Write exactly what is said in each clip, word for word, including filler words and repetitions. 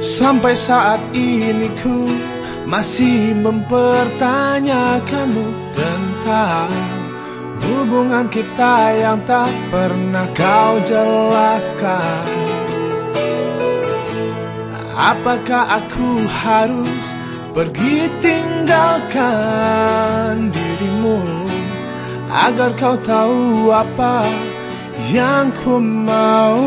Sampai saat ini ku masih mempertanyakanmu tentang hubungan kita yang tak pernah kau jelaskan. Apakah aku harus pergi tinggalkan dirimu agar kau tahu apa yang ku mau?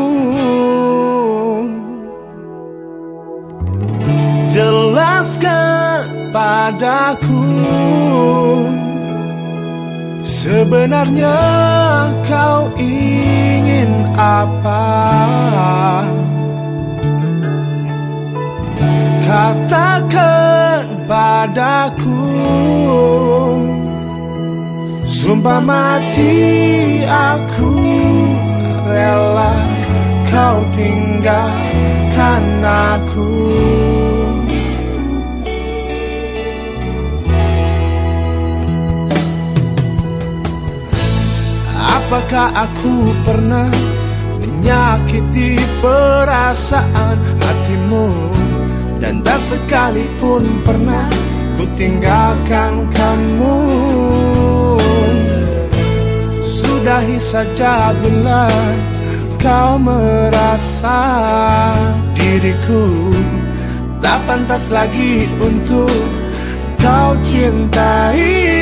Jelaskan padaku, sebenarnya kau ingin apa? Katakan padaku, sumpah mati aku rela kau tinggalkan aku. Apakah aku pernah menyakiti perasaan hatimu? Dan tak sekalipun pernah ku tinggalkan kamu. Sudahi saja bila kau merasa diriku tak pantas lagi untuk kau cintai.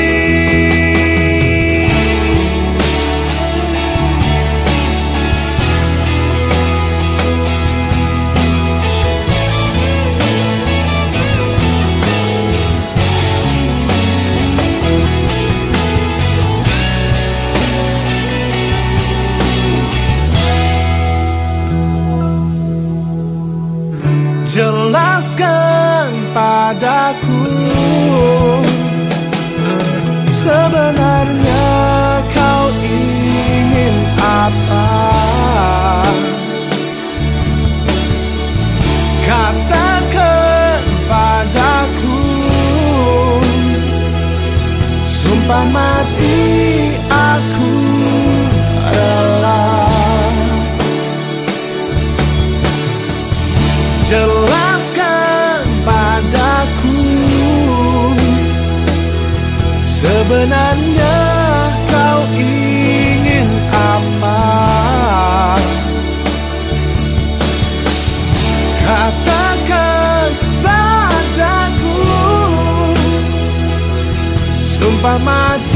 Jelaskan padaku, sebenarnya kau ingin apa? Katakan padaku, sumpah mati aku rela. Jelaskan padaku, sebenarnya kau ingin apa? Katakan padaku, sumpah mati